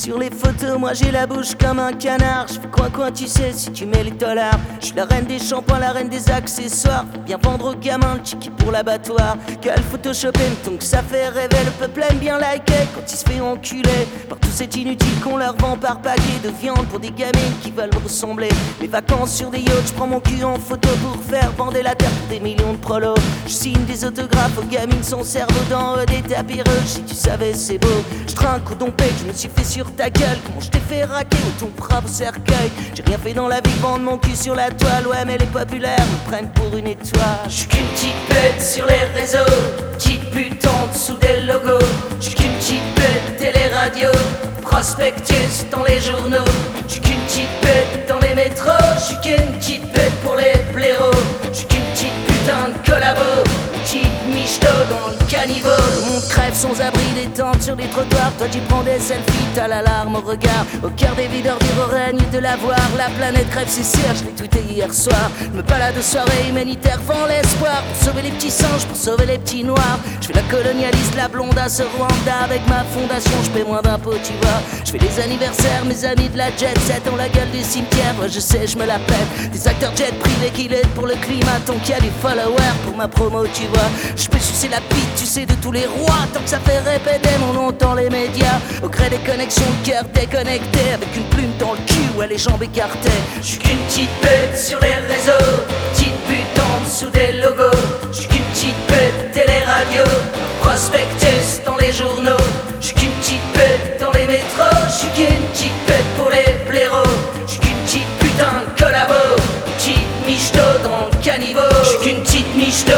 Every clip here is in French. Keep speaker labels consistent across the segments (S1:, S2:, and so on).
S1: Sur les photos, moi j'ai la bouche comme un canard. Je fais coin tu sais si tu mets les dollars. Je suis la reine des shampoings, la reine des accessoires. Faut bien vendre aux gamins le ticket pour l'abattoir. Quel photoshopé, donc ça fait rêver. Le peuple aime bien liker quand il se fait enculer par tous ces inutiles qu'on leur vend par paquet de viande pour des gamines qui veulent ressembler. Mes vacances sur des yachts, je prends mon cul en photo pour faire bander la terre pour des millions de prolos. Je signe des autographes aux gamines, son cerveau dans des tapis rouges. Si tu savais c'est beau, je trinque au dompé, je me suis fait sur ta gueule. Comment je t'ai fait raquer au ton brave cercueil. J'ai rien fait dans la vie, vendre mon cul sur la toile. Ouais mais les populaires me prennent pour une étoile. Je suis qu'une petite bête sur les réseaux, petite pute en dessous des logos. Je suis qu'une petite bête télé-radio, prospectus dans les journaux. Je suis qu'une petite bête dans les métros. Je suis qu'une petite bête pour les blaireaux. Je suis qu'une petite putain de collabo, petite michto dans le caniveau. Le monde crève sans abri, des tentes sur les trottoirs. Toi tu prends des selfies, t'as l'alarme au regard. Au cœur des videurs dire au règne de la voir. La planète crève, c'est sûr, je l'ai tweeté hier soir. Me balade de soirée humanitaire, vend l'espoir. Pour sauver les petits singes, pour sauver les petits noirs. Je fais la colonialiste, la blonde à ce Rwanda. Avec ma fondation, je paie moins d'impôts, tu vois. Je fais les anniversaires, mes amis de la jet set ont la gueule du cimetière. Moi je sais, je me la pète. Des acteurs jet privés qui l'aident pour le climat. Tant qu'il y a des followers pour ma promo, tu vois. Je peux sucer la bite, tu sais, de tous les rois. Tant que ça fait répéter mon nom dans les médias. Au gré des connexions, le cœur déconnecté. Avec une plume dans le cul, ouais, les jambes écartées. Je suis qu'une petite bête sur les réseaux, petite pute en dessous des logos. Je suis qu'une petite bête télé-radio, prospectus dans les journaux. Je suis qu'une petite bête dans les métros. Je suis qu'une petite bête pour les blaireaux. Je suis qu'une petite putain de collabo, petite michto dans le caniveau. Je suis qu'une petite michto,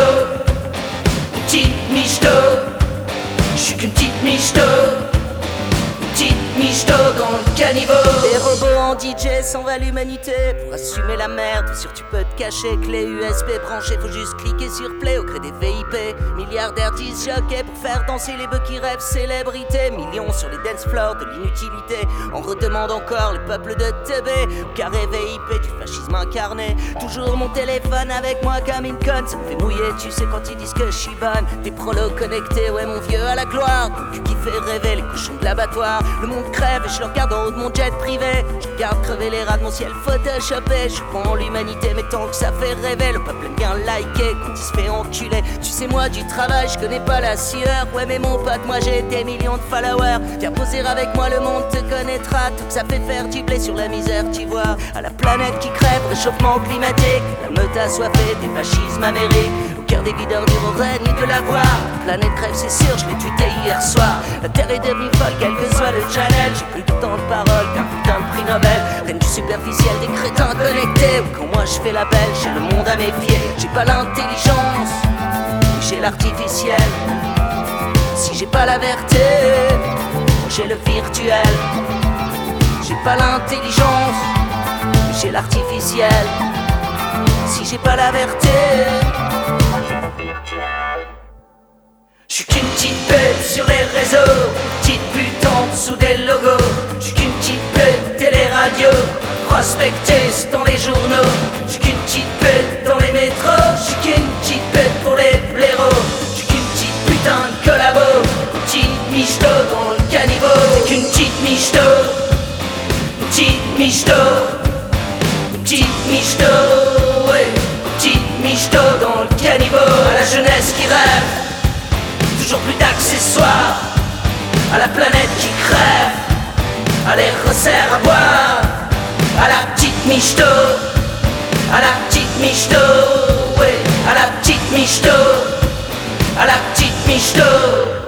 S1: petite michto. Je suis qu'une petite michto, petite michto dans le caniveau. Des robots en DJ s'envolent l'humanité pour assumer la merde. Bien sûr tu peux te cacher, clé USB branchée. Faut juste cliquer sur play au gré des VIP. Milliardaires disjockey pour faire danser les bœufs qui rêvent célébrité. Millions sur les dance floors de l'inutilité. On redemande encore le peuple de TB. Au carré VIP du fascisme incarné. Toujours mon téléphone avec moi comme une conne. Ça me fait mouiller, tu sais quand ils disent que je suis bonne. Des prolos connectés, ouais mon vieux à la gloire. Donc qui fait rêver les cochons de l'abattoir. Le monde crève et je le regarde en haut de mon jet privé. Je regarde crever les rats de mon ciel photoshopé. Je prends l'humanité mais tant que ça fait rêver. Le peuple aime bien liker quand il se fait enculer. Tu sais moi du travail je connais pas la sueur. Ouais mais mon pote moi j'ai des millions de followers. Viens poser avec moi le monde te connaîtra. Tout que ça fait faire du blé sur la misère tu vois. À la planète qui crève, réchauffement climatique. La meute assoiffée des fascismes amériques. Au cœur des videurs du règne de la voix. La planète crève c'est sûr, je l'ai tweeté hier soir. La terre est devenue folle quel que soit le channel. J'ai plus de temps de parole qu'un putain de prix Nobel. Reine du superficiel des crétins connectés. Ou quand moi je fais la belle, j'ai le monde à méfier. J'ai pas l'intelligence, j'ai l'artificiel. Si j'ai pas la vérité, j'ai le virtuel. J'ai pas l'intelligence, j'ai l'artificiel. Si j'ai pas la vérité, je suis qu'une petite bête sur les réseaux, petite pute en dessous des logos. Je suis qu'une petite bête télé-radio, prospectus dans les journaux. Je suis qu'une petite bête dans les métros. Je suis qu'une petite bête pour les blaireaux. Je suis qu'une petite putain de collabo, petite michto dans le caniveau. T'es qu'une petite michto, petite michto, petite michto, ouais, petite michto dans le caniveau. À la jeunesse qui rêve, toujours plus d'accessoires. À la planète qui crève, à les resserre à boire. À la petite michto, à la petite michto, ouais, à la petite michto, à la petite michto.